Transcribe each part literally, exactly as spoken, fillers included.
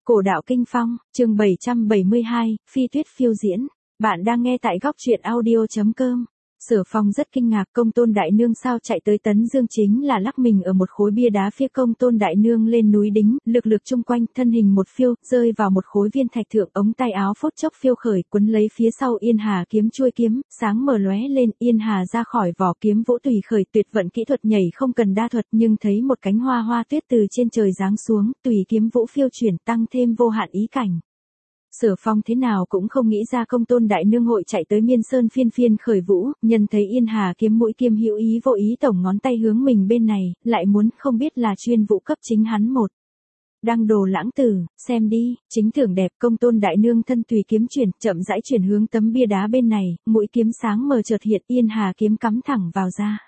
Cổ đạo kinh phong, chương bảy trăm bảy mươi hai, Phi Tuyết phiêu diễn. Bạn đang nghe tại góc truyện audio.com. Sở Phong rất kinh ngạc, Công Tôn Đại Nương sao chạy tới Tấn Dương, chính là lắc mình ở một khối bia đá phía Công Tôn Đại Nương lên núi đính, lực lực chung quanh, thân hình một phiêu, rơi vào một khối viên thạch thượng, ống tay áo phút chốc phiêu khởi, quấn lấy phía sau Yên Hà kiếm chuôi kiếm, sáng mở lóe lên, Yên Hà ra khỏi vỏ kiếm vũ tùy khởi, tuyệt vận kỹ thuật nhảy không cần đa thuật, nhưng thấy một cánh hoa hoa tuyết từ trên trời giáng xuống, tùy kiếm vũ phiêu chuyển, tăng thêm vô hạn ý cảnh. Sở Phong thế nào cũng không nghĩ ra Công Tôn Đại Nương hội chạy tới Miên Sơn phiên phiên khởi vũ, nhân thấy Yên Hà kiếm mũi kiếm hữu ý vô ý tổng ngón tay hướng mình bên này, lại muốn không biết là chuyên vụ cấp chính hắn một. Đăng Đồ Lãng Tử, xem đi, chính tưởng đẹp. Công Tôn Đại Nương thân tùy kiếm chuyển, chậm rãi chuyển hướng tấm bia đá bên này, mũi kiếm sáng mờ chợt hiện, Yên Hà kiếm cắm thẳng vào da.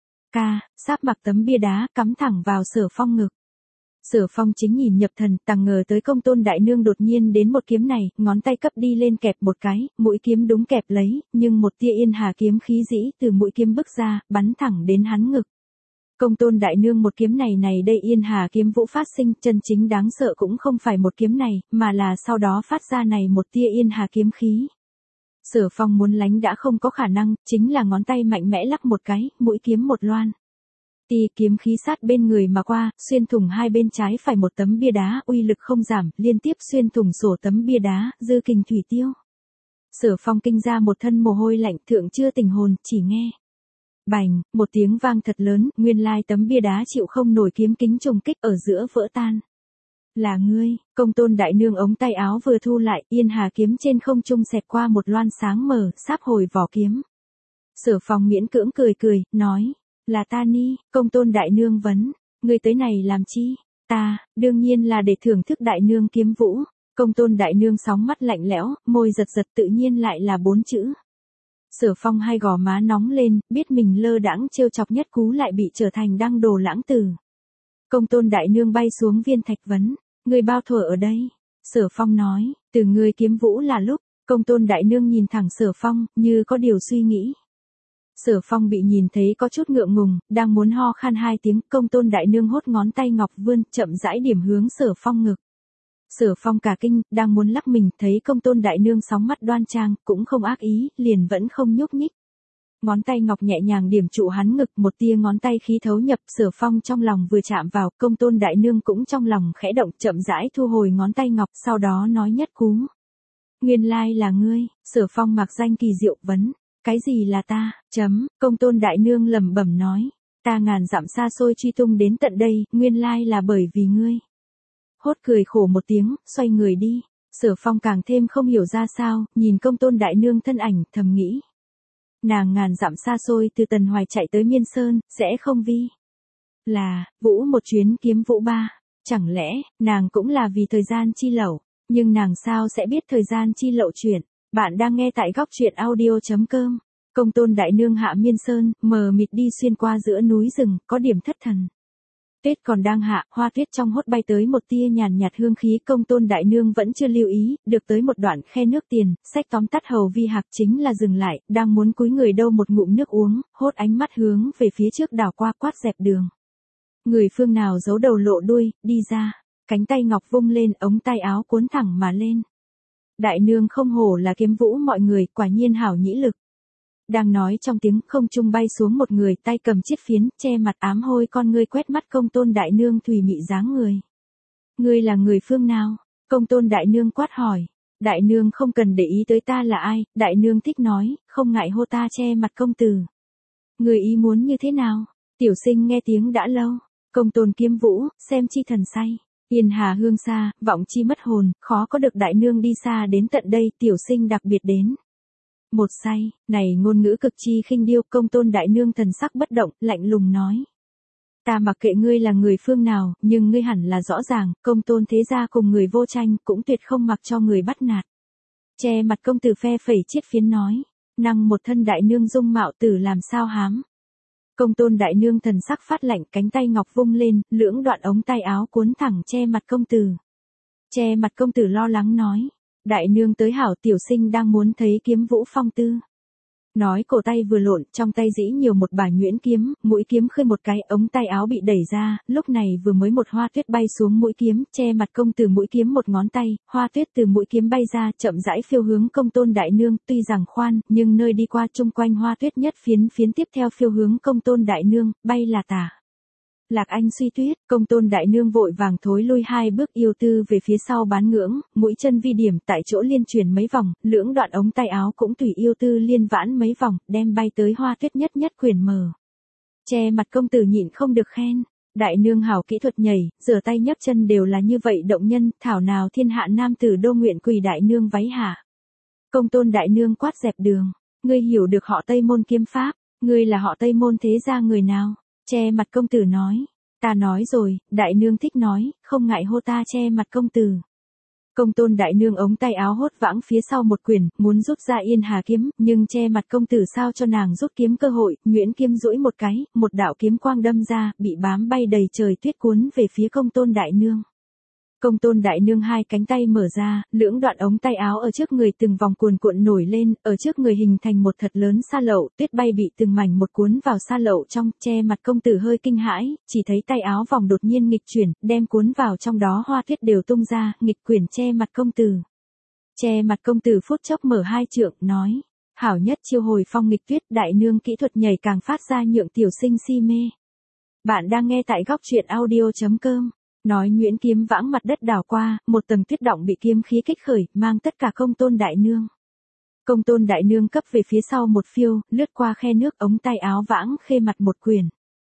Ca, sáp mặc tấm bia đá, cắm thẳng vào Sở Phong ngực. Sở Phong chính nhìn nhập thần, tàng ngờ tới Công Tôn Đại Nương đột nhiên đến một kiếm này, ngón tay cấp đi lên kẹp một cái, mũi kiếm đúng kẹp lấy, nhưng một tia Yên Hà kiếm khí dĩ từ mũi kiếm bức ra, bắn thẳng đến hắn ngực. Công Tôn Đại Nương một kiếm này này đây Yên Hà kiếm vũ phát sinh, chân chính đáng sợ cũng không phải một kiếm này, mà là sau đó phát ra này một tia Yên Hà kiếm khí. Sở Phong muốn lánh đã không có khả năng, chính là ngón tay mạnh mẽ lắc một cái, mũi kiếm một loan. Tì kiếm khí sát bên người mà qua, xuyên thủng hai bên trái phải một tấm bia đá, uy lực không giảm, liên tiếp xuyên thủng sổ tấm bia đá, dư kình thủy tiêu. Sở Phong kinh ra một thân mồ hôi lạnh, thượng chưa tỉnh hồn, chỉ nghe. Bành, một tiếng vang thật lớn, nguyên lai tấm bia đá chịu không nổi kiếm kính trùng kích ở giữa vỡ tan. Là ngươi, Công Tôn Đại Nương ống tay áo vừa thu lại, Yên Hà kiếm trên không trung xẹt qua một loan sáng mờ, sáp hồi vỏ kiếm. Sở Phong miễn cưỡng cười cười, nói. Là ta ni, Công Tôn Đại Nương vấn, ngươi tới này làm chi? Ta, đương nhiên là để thưởng thức Đại Nương kiếm vũ. Công Tôn Đại Nương sóng mắt lạnh lẽo, môi giật giật, tự nhiên lại là bốn chữ. Sở Phong hai gò má nóng lên, biết mình lơ đãng trêu chọc nhất cú lại bị trở thành Đăng Đồ Lãng Tử. Công Tôn Đại Nương bay xuống viên thạch vấn, ngươi bao thuở ở đây? Sở Phong nói, từ ngươi kiếm vũ là lúc. Công Tôn Đại Nương nhìn thẳng Sở Phong, như có điều suy nghĩ. Sở Phong bị nhìn thấy có chút ngượng ngùng, đang muốn ho khan hai tiếng, Công Tôn Đại Nương hốt ngón tay ngọc vươn, chậm rãi điểm hướng Sở Phong ngực. Sở Phong cả kinh, đang muốn lắc mình, thấy Công Tôn Đại Nương sóng mắt đoan trang, cũng không ác ý, liền vẫn không nhúc nhích. Ngón tay ngọc nhẹ nhàng điểm trụ hắn ngực, một tia ngón tay khí thấu nhập, Sở Phong trong lòng vừa chạm vào, Công Tôn Đại Nương cũng trong lòng khẽ động, chậm rãi thu hồi ngón tay ngọc, sau đó nói nhất cú. Nguyên lai là ngươi. Sở Phong mặc danh kỳ diệu vấn. Cái gì là ta? Chấm, Công Tôn Đại Nương lẩm bẩm nói. Ta ngàn dặm xa xôi truy tung đến tận đây, nguyên lai là bởi vì ngươi. Hốt cười khổ một tiếng, xoay người đi. Sở Phong càng thêm không hiểu ra sao, nhìn Công Tôn Đại Nương thân ảnh, thầm nghĩ. Nàng ngàn dặm xa xôi từ Tần Hoài chạy tới Miên Sơn, sẽ không vi. Là, vũ một chuyến kiếm vũ ba. Chẳng lẽ, nàng cũng là vì thời gian chi lậu, nhưng nàng sao sẽ biết thời gian chi lậu chuyển. Bạn đang nghe tại góc truyện audio.com. Công Tôn Đại Nương hạ Miên Sơn, mờ mịt đi xuyên qua giữa núi rừng, có điểm thất thần. Tuyết còn đang hạ, hoa tuyết trong hốt bay tới một tia nhàn nhạt hương khí, Công Tôn Đại Nương vẫn chưa lưu ý, được tới một đoạn khe nước tiền, sách tóm tắt hầu vi hạc chính là dừng lại, đang muốn cúi người đâu một ngụm nước uống, hốt ánh mắt hướng về phía trước đảo qua quát dẹp đường. Người phương nào giấu đầu lộ đuôi, đi ra, cánh tay ngọc vung lên, ống tay áo cuốn thẳng mà lên. Đại Nương không hổ là kiếm vũ mọi người, quả nhiên hảo nhĩ lực. Đang nói trong tiếng, không trung bay xuống một người, tay cầm chiếc phiến, che mặt ám hôi, con ngươi quét mắt Công Tôn Đại Nương thùy mị dáng người. Ngươi là người phương nào? Công Tôn Đại Nương quát hỏi. Đại Nương không cần để ý tới ta là ai, Đại Nương thích nói, không ngại hô ta che mặt công tử. Người ý muốn như thế nào? Tiểu sinh nghe tiếng đã lâu. Công Tôn kiếm vũ, xem chi thần say. Yên Hà hương xa, vọng chi mất hồn, khó có được Đại Nương đi xa đến tận đây, tiểu sinh đặc biệt đến. Một say, này ngôn ngữ cực chi khinh điêu, Công Tôn Đại Nương thần sắc bất động, lạnh lùng nói. Ta mặc kệ ngươi là người phương nào, nhưng ngươi hẳn là rõ ràng, Công Tôn thế gia cùng người vô tranh, cũng tuyệt không mặc cho người bắt nạt. Che mặt công tử phe phẩy chiết phiến nói, năng một thân Đại Nương dung mạo tử làm sao hám. Công Tôn Đại Nương thần sắc phát lạnh, cánh tay ngọc vung lên, lưỡng đoạn ống tay áo cuốn thẳng che mặt công tử. Che mặt công tử lo lắng nói, Đại Nương tới hảo, tiểu sinh đang muốn thấy kiếm vũ phong tư. Nói cổ tay vừa lộn, trong tay dĩ nhiều một bả nhuyễn kiếm, mũi kiếm khơi một cái, ống tay áo bị đẩy ra, lúc này vừa mới một hoa tuyết bay xuống mũi kiếm, che mặt công tử mũi kiếm một ngón tay, hoa tuyết từ mũi kiếm bay ra, chậm rãi phiêu hướng Công Tôn Đại Nương, tuy rằng khoan, nhưng nơi đi qua chung quanh hoa tuyết nhất phiến phiến tiếp theo phiêu hướng Công Tôn Đại Nương, bay là tả. Lạc Anh suy tuyết, Công Tôn Đại Nương vội vàng thối lui hai bước yêu tư về phía sau bán ngưỡng, mũi chân vi điểm tại chỗ liên chuyển mấy vòng, lưỡng đoạn ống tay áo cũng tùy yêu tư liên vãn mấy vòng, đem bay tới hoa tuyết nhất nhất quyển mờ. Che mặt công tử nhịn không được khen, Đại Nương hảo kỹ thuật nhảy, rửa tay nhấc chân đều là như vậy động nhân, thảo nào thiên hạ nam tử đô nguyện quỳ Đại Nương váy hạ. Công Tôn Đại Nương quát dẹp đường, ngươi hiểu được họ Tây Môn kiếm pháp, ngươi là họ Tây Môn thế gia người nào? Che mặt công tử nói, ta nói rồi, Đại Nương thích nói, không ngại hô ta che mặt công tử. Công Tôn Đại Nương ống tay áo hốt vãng phía sau một quyền, muốn rút ra Yên Hà kiếm, nhưng che mặt công tử sao cho nàng rút kiếm cơ hội, nhuyễn kiếm duỗi một cái, một đạo kiếm quang đâm ra, bị bám bay đầy trời tuyết cuốn về phía Công Tôn Đại Nương. Công Tôn Đại Nương hai cánh tay mở ra, lưỡng đoạn ống tay áo ở trước người từng vòng cuồn cuộn nổi lên, ở trước người hình thành một thật lớn sa lậu, tuyết bay bị từng mảnh một cuốn vào sa lậu trong, che mặt công tử hơi kinh hãi, chỉ thấy tay áo vòng đột nhiên nghịch chuyển, đem cuốn vào trong đó hoa tuyết đều tung ra, nghịch quyển che mặt công tử. Che mặt công tử phút chốc mở hai trượng, nói, hảo nhất chiêu hồi phong nghịch tuyết, Đại Nương kỹ thuật nhảy càng phát ra nhượng tiểu sinh si mê. Bạn đang nghe tại góc truyện audio chấm com. Nói nhuyễn kiếm vãng mặt đất đảo qua, một tầng tuyết động bị kiếm khí kích khởi, mang tất cả Công Tôn Đại Nương. Công Tôn Đại Nương cấp về phía sau một phiêu, lướt qua khe nước, ống tay áo vãng khê mặt một quyền.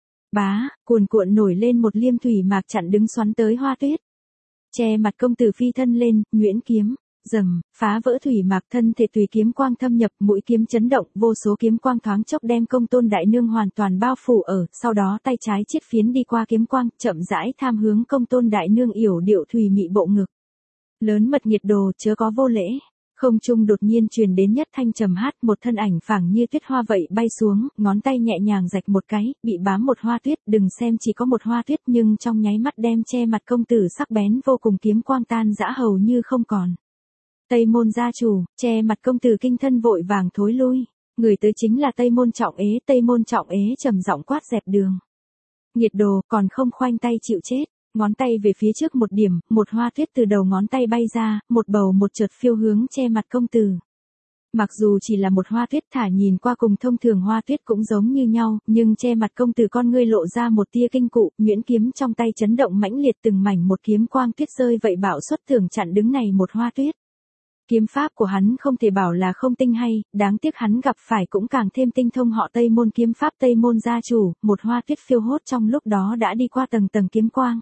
Bá, cuồn cuộn nổi lên một liêm thủy mạc chặn đứng xoắn tới hoa tuyết. Che mặt công tử phi thân lên, nhuyễn kiếm, rầm, phá vỡ thủy mạc, thân thể tùy kiếm quang thâm nhập, mũi kiếm chấn động, vô số kiếm quang thoáng chốc đem Công Tôn Đại Nương hoàn toàn bao phủ ở, sau đó tay trái chiết phiến đi qua kiếm quang, chậm rãi tham hướng Công Tôn Đại Nương yểu điệu thùy mị bộ ngực. Lớn mật nhiệt đồ, chớ có vô lễ. Không trung đột nhiên truyền đến nhất thanh trầm hát, một thân ảnh phẳng như tuyết hoa vậy bay xuống, ngón tay nhẹ nhàng rạch một cái, bị bám một hoa tuyết, đừng xem chỉ có một hoa tuyết nhưng trong nháy mắt đem che mặt công tử sắc bén vô cùng kiếm quang tan dã hầu như không còn. Tây Môn gia chủ, che mặt công tử kinh thân vội vàng thối lui, người tới chính là Tây Môn Trọng Ế, Tây Môn Trọng Ế trầm giọng quát dẹp đường. Nhiệt đồ, còn không khoanh tay chịu chết. Ngón tay về phía trước một điểm, một hoa tuyết từ đầu ngón tay bay ra, một bầu một chợt phiêu hướng che mặt công tử. Mặc dù chỉ là một hoa tuyết thả nhìn qua cùng thông thường hoa tuyết cũng giống như nhau, nhưng che mặt công tử con ngươi lộ ra một tia kinh cụ, nhuyễn kiếm trong tay chấn động mãnh liệt từng mảnh một kiếm quang tuyết rơi vậy bạo xuất thường chặn đứng này một hoa tuyết. Kiếm pháp của hắn không thể bảo là không tinh hay, đáng tiếc hắn gặp phải cũng càng thêm tinh thông họ Tây Môn kiếm pháp Tây Môn gia chủ, một hoa tuyết phiêu hốt trong lúc đó đã đi qua tầng tầng kiếm quang.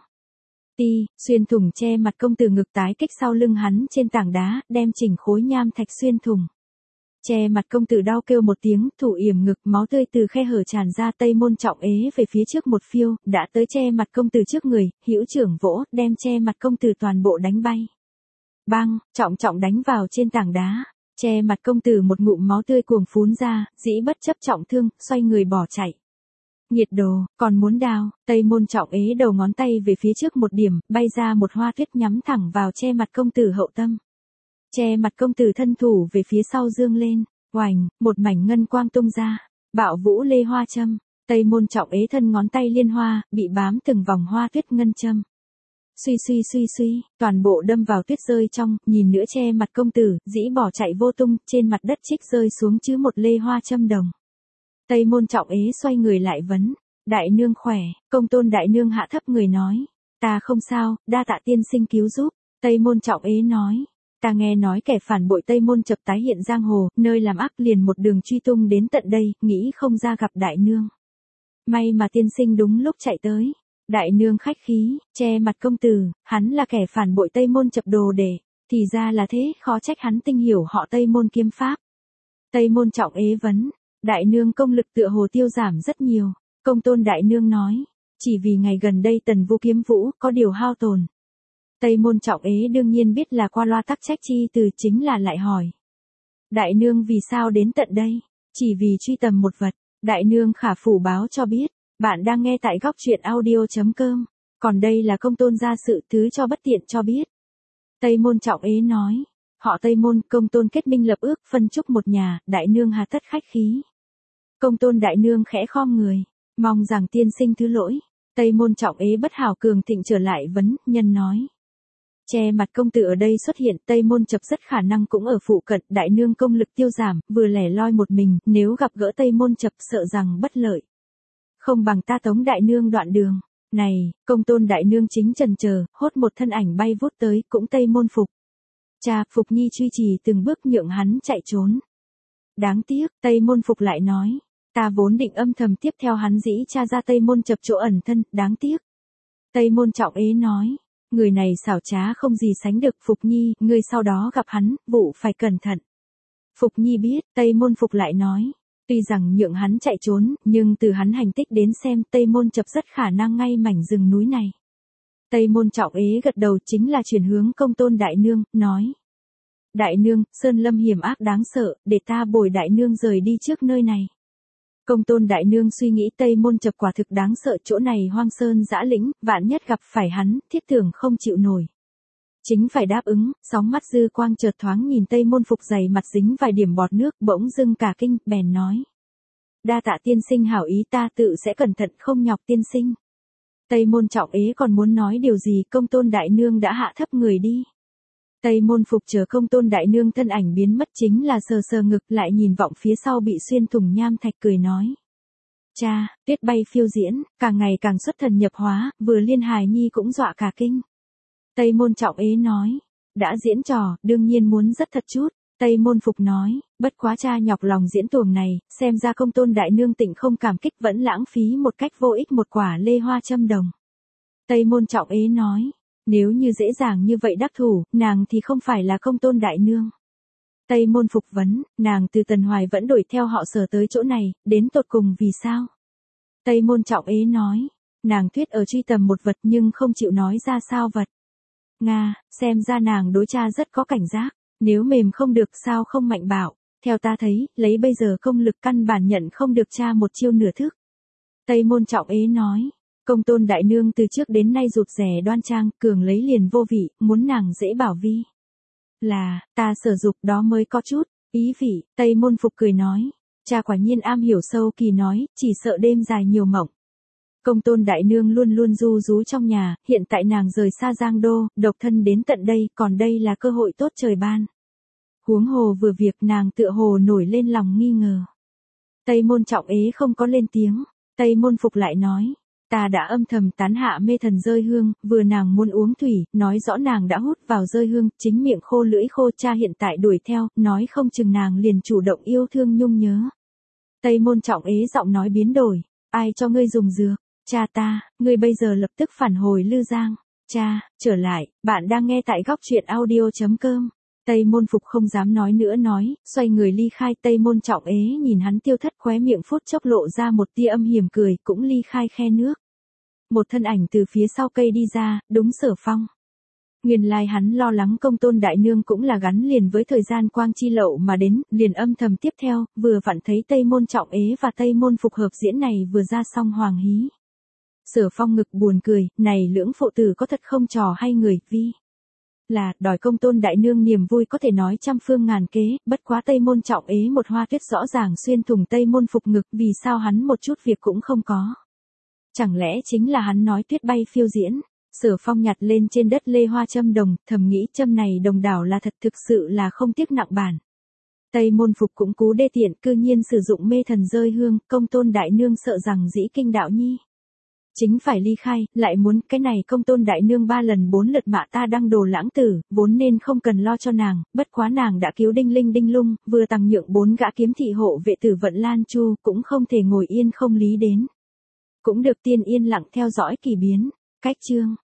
Ti, xuyên thủng che mặt công tử ngực tái kích sau lưng hắn trên tảng đá, đem chỉnh khối nham thạch xuyên thủng. Che mặt công tử đau kêu một tiếng, thủ yểm ngực, máu tươi từ khe hở tràn ra. Tây Môn Trọng Ế về phía trước một phiêu, đã tới che mặt công tử trước người, hữu trưởng vỗ, đem che mặt công tử toàn bộ đánh bay. Bang, trọng trọng đánh vào trên tảng đá. Che mặt công tử một ngụm máu tươi cuồng phún ra, dĩ bất chấp trọng thương, xoay người bỏ chạy. Nhiệt đồ, còn muốn đào, Tây Môn Trọng Ế đầu ngón tay về phía trước một điểm, bay ra một hoa tuyết nhắm thẳng vào che mặt công tử hậu tâm. Che mặt công tử thân thủ về phía sau dương lên, oành, một mảnh ngân quang tung ra, bạo vũ lê hoa châm, Tây Môn Trọng Ế thân ngón tay liên hoa, bị bám từng vòng hoa tuyết ngân châm. Suy suy suy suy, toàn bộ đâm vào tuyết rơi trong, nhìn nữa che mặt công tử, dĩ bỏ chạy vô tung, trên mặt đất trích rơi xuống chứ một lê hoa châm đồng. Tây Môn Trọng Ế xoay người lại vấn, Đại Nương khỏe, Công Tôn Đại Nương hạ thấp người nói, ta không sao, đa tạ tiên sinh cứu giúp. Tây Môn Trọng Ế nói, ta nghe nói kẻ phản bội Tây Môn Chập tái hiện giang hồ, nơi làm ác liền một đường truy tung đến tận đây, nghĩ không ra gặp Đại Nương. May mà tiên sinh đúng lúc chạy tới. Đại Nương khách khí, che mặt công tử, hắn là kẻ phản bội Tây Môn Chập đồ để, thì ra là thế, khó trách hắn tinh hiểu họ Tây Môn kiếm pháp. Tây Môn Trọng Ế vấn, Đại Nương công lực tựa hồ tiêu giảm rất nhiều. Công Tôn Đại Nương nói, chỉ vì ngày gần đây Tần Vũ kiếm vũ có điều hao tổn. Tây Môn Trọng Ế đương nhiên biết là qua loa tắc trách chi từ, chính là lại hỏi. Đại Nương vì sao đến tận đây? Chỉ vì truy tầm một vật. Đại Nương khả phủ báo cho biết. Bạn đang nghe tại góc truyện audio chấm com. Còn đây là Công Tôn gia sự, thứ cho bất tiện cho biết. Tây Môn Trọng Ế nói, Họ Tây Môn, Công Tôn kết minh lập ước, phân chúc một nhà, đại nương hà tất khách khí. Công Tôn đại nương khẽ khom người, mong rằng tiên sinh thứ lỗi. Tây Môn Trọng Ế bất hảo cường thịnh trở lại vấn, nhân nói. Che mặt công tử ở đây xuất hiện, Tây Môn Chập rất khả năng cũng ở phụ cận, đại nương công lực tiêu giảm, vừa lẻ loi một mình, nếu gặp gỡ Tây Môn Chập sợ rằng bất lợi. Không bằng ta tống đại nương đoạn đường. Này, Công Tôn đại nương chính chần chờ, hốt một thân ảnh bay vút tới, cũng Tây Môn Phục. Cha, Phục Nhi truy trì từng bước nhượng hắn chạy trốn. Đáng tiếc, Tây Môn Phục lại nói, ta vốn định âm thầm tiếp theo hắn dĩ cha ra Tây Môn Chập chỗ ẩn thân, đáng tiếc. Tây Môn Trọng Ế nói, người này xảo trá không gì sánh được. Phục Nhi, ngươi sau đó gặp hắn, vụ phải cẩn thận. Phục Nhi biết, Tây Môn Phục lại nói, tuy rằng nhượng hắn chạy trốn, nhưng từ hắn hành tích đến xem, Tây Môn Chập rất khả năng ngay mảnh rừng núi này. Tây Môn Trọng Ế gật đầu, chính là chuyển hướng Công Tôn đại nương, nói. Đại nương, sơn lâm hiểm ác đáng sợ, để ta bồi đại nương rời đi trước nơi này. Công Tôn đại nương suy nghĩ Tây Môn Chập quả thực đáng sợ, chỗ này hoang sơn dã lĩnh, vạn nhất gặp phải hắn, thiết tưởng không chịu nổi. Chính phải đáp ứng, sóng mắt dư quang chợt thoáng nhìn Tây Môn Phục dày mặt dính vài điểm bọt nước, bỗng dưng cả kinh, bèn nói. Đa tạ tiên sinh hảo ý, ta tự sẽ cẩn thận không nhọc tiên sinh. Tây Môn Trọng Ế còn muốn nói điều gì, Công Tôn đại nương đã hạ thấp người đi. Tây Môn Phục chờ Công Tôn đại nương thân ảnh biến mất, chính là sờ sờ ngực, lại nhìn vọng phía sau bị xuyên thủng nham thạch, cười nói. Cha, tuyết bay phiêu diễn, càng ngày càng xuất thần nhập hóa, vừa liên hài nhi cũng dọa cả kinh. Tây Môn Trọng Ế nói, đã diễn trò, đương nhiên muốn rất thật chút. Tây Môn Phục nói, bất quá cha nhọc lòng diễn tuồng này, xem ra Công Tôn đại nương tịnh không cảm kích, vẫn lãng phí một cách vô ích một quả lê hoa châm đồng. Tây Môn Trọng Ế nói, nếu như dễ dàng như vậy đắc thủ, nàng thì không phải là Công Tôn đại nương. Tây Môn Phục vấn, nàng từ Tần Hoài vẫn đuổi theo họ Sở tới chỗ này, đến tột cùng vì sao? Tây Môn Trọng Ế nói, nàng thuyết ở truy tầm một vật nhưng không chịu nói ra sao vật. Nga, xem ra nàng đối cha rất có cảnh giác, nếu mềm không được sao không mạnh bạo, theo ta thấy, lấy bây giờ công lực căn bản nhận không được cha một chiêu nửa thức. Tây Môn Trọng Ế nói, Công Tôn đại nương từ trước đến nay rụt rè đoan trang, cường lấy liền vô vị, muốn nàng dễ bảo vi. Là, ta sở dục đó mới có chút, ý vị. Tây Môn Phục cười nói, cha quả nhiên am hiểu sâu, kỳ nói, chỉ sợ đêm dài nhiều mộng. Công Tôn đại nương luôn luôn du rú trong nhà, hiện tại nàng rời xa Giang Đô, độc thân đến tận đây, còn đây là cơ hội tốt trời ban. Huống hồ vừa việc nàng tựa hồ nổi lên lòng nghi ngờ. Tây Môn Trọng Ế không có lên tiếng, Tây Môn Phục lại nói, ta đã âm thầm tán hạ mê thần rơi hương, vừa nàng muốn uống thủy, nói rõ nàng đã hút vào rơi hương, chính miệng khô lưỡi khô, cha hiện tại đuổi theo, nói không chừng nàng liền chủ động yêu thương nhung nhớ. Tây Môn Trọng Ế giọng nói biến đổi, ai cho ngươi dùng dược? Cha ta, ngươi bây giờ lập tức phản hồi Lư Giang. Cha, trở lại, bạn đang nghe tại góc truyện audio chấm com. Tây Môn Phục không dám nói nữa nói, xoay người ly khai. Tây Môn Trọng Ế nhìn hắn tiêu thất, khóe miệng phút chốc lộ ra một tia âm hiểm cười, cũng ly khai khe nước. Một thân ảnh từ phía sau cây đi ra, đúng Sở Phong. Nguyên lai hắn lo lắng Công Tôn đại nương cũng là gắn liền với thời gian quang chi lậu mà đến, liền âm thầm tiếp theo, vừa vặn thấy Tây Môn Trọng Ế và Tây Môn Phục hợp diễn này vừa ra xong hoàng hí. Sở Phong ngực buồn cười, này lưỡng phụ tử có thật không trò hay người, vi là, đòi Công Tôn đại nương niềm vui có thể nói trăm phương ngàn kế, bất quá Tây Môn Trọng Ế một hoa tuyết rõ ràng xuyên thủng Tây Môn Phục ngực, vì sao hắn một chút việc cũng không có. Chẳng lẽ chính là hắn nói tuyết bay phiêu diễn. Sở Phong nhặt lên trên đất lê hoa châm đồng, thầm nghĩ châm này đồng đảo là thật, thực sự là không tiếc nặng bản. Tây Môn Phục cũng cú đê tiện, cư nhiên sử dụng mê thần rơi hương, Công Tôn đại nương sợ rằng dĩ kinh đạo nhi. Chính phải ly khai, lại muốn cái này Công Tôn đại nương ba lần bốn lượt mạ ta đăng đồ lãng tử, vốn nên không cần lo cho nàng, bất quá nàng đã cứu đinh linh đinh lung, vừa tăng nhượng bốn gã kiếm thị hộ vệ tử vận Lan Chu, cũng không thể ngồi yên không lý đến. Cũng được tiên yên lặng theo dõi kỳ biến. Cách chương